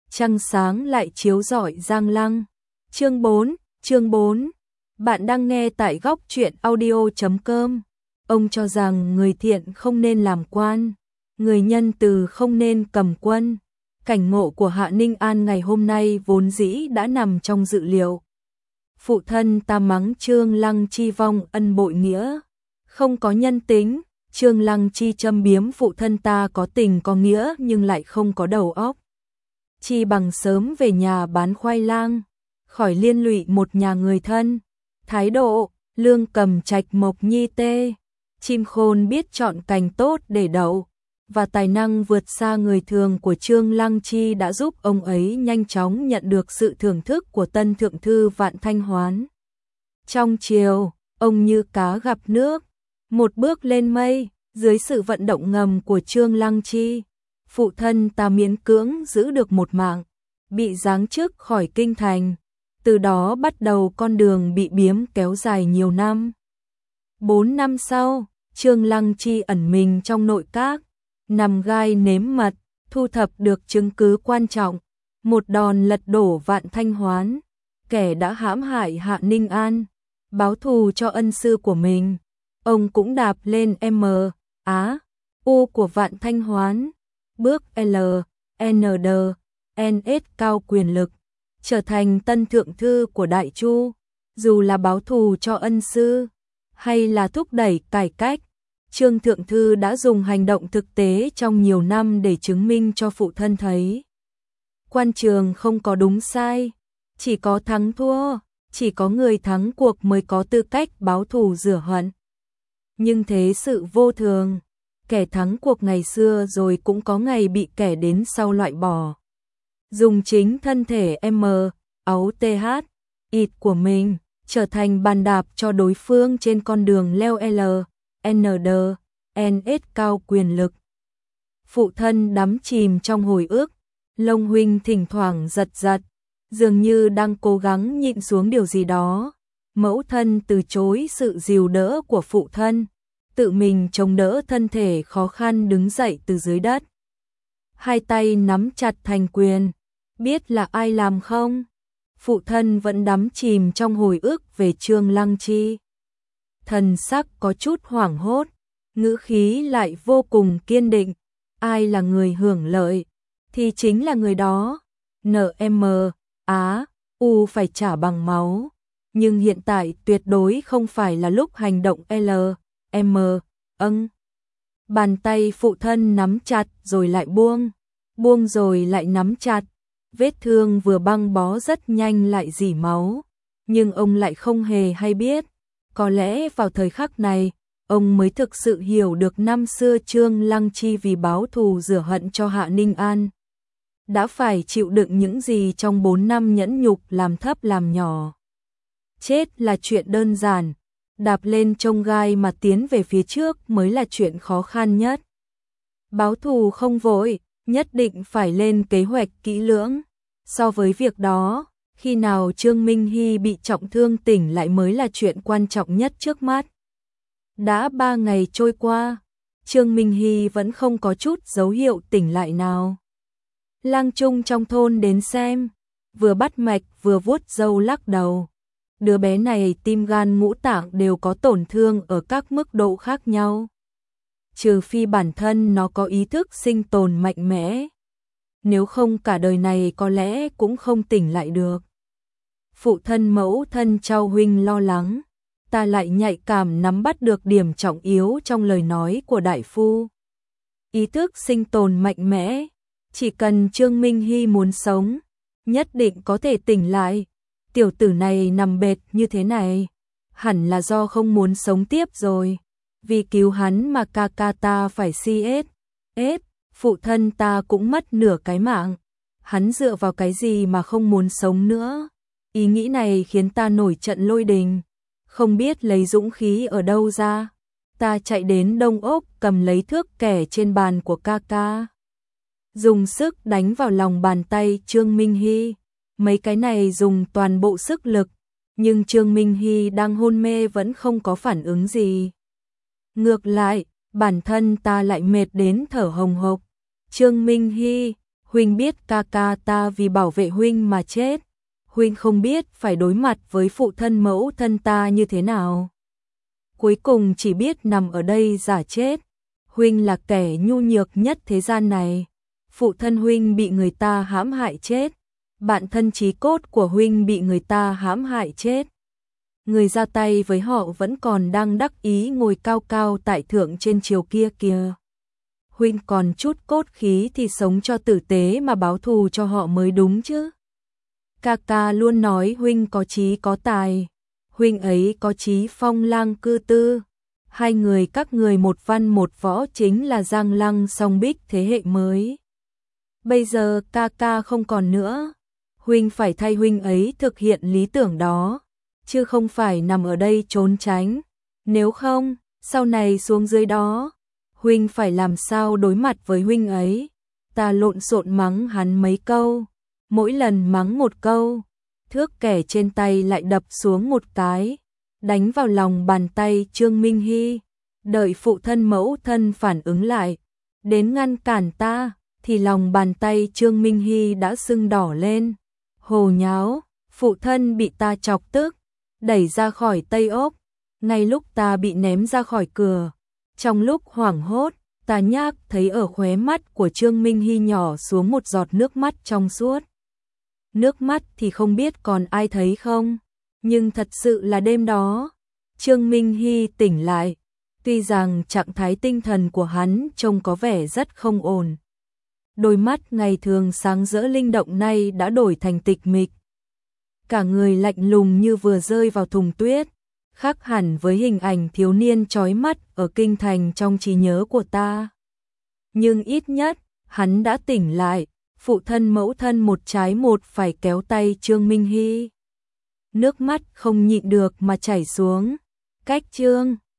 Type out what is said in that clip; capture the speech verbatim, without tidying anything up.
trăng sáng lại chiếu rọi Giang Lăng. Chương bốn, chương bốn. Bạn đang nghe tại góc truyện audio chấm com. Ông cho rằng người thiện không nên làm quan, người nhân từ không nên cầm quân. Cảnh ngộ của Hạ Ninh An ngày hôm nay vốn dĩ đã nằm trong dự liệu. Phụ thân ta mắng Trương Lăng Chi vong ân bội nghĩa, không có nhân tính. Trương Lăng Chi châm biếm phụ thân ta có tình có nghĩa nhưng lại không có đầu óc. Chi bằng sớm về nhà bán khoai lang, khỏi liên lụy một nhà người thân. Thái độ, lương cầm trạch mộc nhi tê, chim khôn biết chọn cành tốt để đậu, và tài năng vượt xa người thường của Trương Lăng Chi đã giúp ông ấy nhanh chóng nhận được sự thưởng thức của tân thượng thư Vạn Thanh Hoán. Trong chiều, ông như cá gặp nước, một bước lên mây, dưới sự vận động ngầm của Trương Lăng Chi. Phụ thân ta miễn cưỡng giữ được một mạng, bị giáng chức khỏi kinh thành. Từ đó bắt đầu con đường bị biếm kéo dài nhiều năm. Bốn năm sau, Trương Lăng Chi ẩn mình trong nội các, nằm gai nếm mật, thu thập được chứng cứ quan trọng, một đòn lật đổ Vạn Thanh Hoán, kẻ đã hãm hại Hạ Ninh An, báo thù cho ân sư của mình. Ông cũng đạp lên M, Á, U của Vạn Thanh Hoán, bước L, N, D, N, S cao quyền lực, trở thành tân thượng thư của Đại Chu. Dù là báo thù cho ân sư, hay là thúc đẩy cải cách, Trương thượng thư đã dùng hành động thực tế trong nhiều năm để chứng minh cho phụ thân thấy. Quan trường không có đúng sai, chỉ có thắng thua, chỉ có người thắng cuộc mới có tư cách báo thù rửa hận. Nhưng thế sự vô thường, kẻ thắng cuộc ngày xưa rồi cũng có ngày bị kẻ đến sau loại bỏ. Dùng chính thân thể M, áo T H, ít của mình, trở thành bàn đạp cho đối phương trên con đường leo L, N, D, N, S cao quyền lực. Phụ thân đắm chìm trong hồi ức, lông huynh thỉnh thoảng giật giật, dường như đang cố gắng nhịn xuống điều gì đó. Mẫu thân từ chối sự dìu đỡ của phụ thân, tự mình chống đỡ thân thể khó khăn đứng dậy từ dưới đất. Hai tay nắm chặt thành quyền, biết là ai làm không? Phụ thân vẫn đắm chìm trong hồi ức về Trương Lăng Chi. Thần sắc có chút hoảng hốt, ngữ khí lại vô cùng kiên định. Ai là người hưởng lợi, thì chính là người đó. N, M, Á, U phải trả bằng máu. Nhưng hiện tại tuyệt đối không phải là lúc hành động L, M, âng. Bàn tay phụ thân nắm chặt rồi lại buông, buông rồi lại nắm chặt. Vết thương vừa băng bó rất nhanh lại rỉ máu, nhưng ông lại không hề hay biết. Có lẽ vào thời khắc này, ông mới thực sự hiểu được năm xưa Trương Lăng Chi vì báo thù rửa hận cho Hạ Ninh An đã phải chịu đựng những gì trong bốn năm nhẫn nhục làm thấp làm nhỏ. Chết là chuyện đơn giản, đạp lên chông gai mà tiến về phía trước mới là chuyện khó khăn nhất. Báo thù không vội, nhất định phải lên kế hoạch kỹ lưỡng. So với việc đó, khi nào Trương Minh Hy bị trọng thương tỉnh lại mới là chuyện quan trọng nhất trước mắt. Đã ba ngày trôi qua, Trương Minh Hy vẫn không có chút dấu hiệu tỉnh lại nào. Lang Trung trong thôn đến xem, vừa bắt mạch vừa vuốt râu lắc đầu. Đứa bé này tim gan ngũ tạng đều có tổn thương ở các mức độ khác nhau. Trừ phi bản thân nó có ý thức sinh tồn mạnh mẽ. Nếu không cả đời này có lẽ cũng không tỉnh lại được. Phụ thân mẫu thân Trao huynh lo lắng, ta lại nhạy cảm nắm bắt được điểm trọng yếu trong lời nói của đại phu. Ý thức sinh tồn mạnh mẽ, chỉ cần Trương Minh Hy muốn sống, nhất định có thể tỉnh lại. Tiểu tử này nằm bệt như thế này, hẳn là do không muốn sống tiếp rồi. Vì cứu hắn mà ca ca ta phải si ết, ết, phụ thân ta cũng mất nửa cái mạng. Hắn dựa vào cái gì mà không muốn sống nữa? Ý nghĩ này khiến ta nổi trận lôi đình, không biết lấy dũng khí ở đâu ra. Ta chạy đến Đông Ốc cầm lấy thước kẻ trên bàn của ca ca, dùng sức đánh vào lòng bàn tay Trương Minh Hy. Mấy cái này dùng toàn bộ sức lực, nhưng Trương Minh Hy đang hôn mê vẫn không có phản ứng gì. Ngược lại, bản thân ta lại mệt đến thở hồng hộc. Trương Minh Hy, Huynh biết ca ca ta vì bảo vệ huynh mà chết, huynh không biết phải đối mặt với phụ thân mẫu thân ta như thế nào. Cuối cùng chỉ biết nằm ở đây giả chết. Huynh là kẻ nhu nhược nhất thế gian này. Phụ thân huynh bị người ta hãm hại chết. Bạn thân chí cốt của huynh bị người ta hãm hại chết. Người ra tay với họ vẫn còn đang đắc ý ngồi cao cao tại thượng trên triều kia kìa. Huynh còn chút cốt khí thì sống cho tử tế mà báo thù cho họ mới đúng chứ. Ca ca luôn nói huynh có chí có tài. Huynh ấy có chí phong lang cư tư. Hai người các người một văn một võ chính là Giang Lăng song bích thế hệ mới. Bây giờ ca ca không còn nữa. Huynh phải thay huynh ấy thực hiện lý tưởng đó, chứ không phải nằm ở đây trốn tránh. Nếu không, sau này xuống dưới đó, huynh phải làm sao đối mặt với huynh ấy. Ta lộn xộn mắng hắn mấy câu, mỗi lần mắng một câu, thước kẻ trên tay lại đập xuống một cái, đánh vào lòng bàn tay Trương Minh Hy. Đợi phụ thân mẫu thân phản ứng lại, đến ngăn cản ta, thì lòng bàn tay Trương Minh Hy đã sưng đỏ lên. Hồ nháo, phụ thân bị ta chọc tức, đẩy ra khỏi Tây Ốc, ngay lúc ta bị ném ra khỏi cửa. Trong lúc hoảng hốt, ta nhác thấy ở khóe mắt của Trương Minh Hy nhỏ xuống một giọt nước mắt trong suốt. Nước mắt thì không biết còn ai thấy không, nhưng thật sự là đêm đó, Trương Minh Hy tỉnh lại, tuy rằng trạng thái tinh thần của hắn trông có vẻ rất không ổn. Đôi mắt ngày thường sáng rỡ linh động nay đã đổi thành tịch mịch. Cả người lạnh lùng như vừa rơi vào thùng tuyết, khác hẳn với hình ảnh thiếu niên chói mắt ở kinh thành trong trí nhớ của ta. Nhưng ít nhất, hắn đã tỉnh lại, phụ thân mẫu thân một trái một phải kéo tay Trương Minh Hy. Nước mắt không nhịn được mà chảy xuống. Cách Trương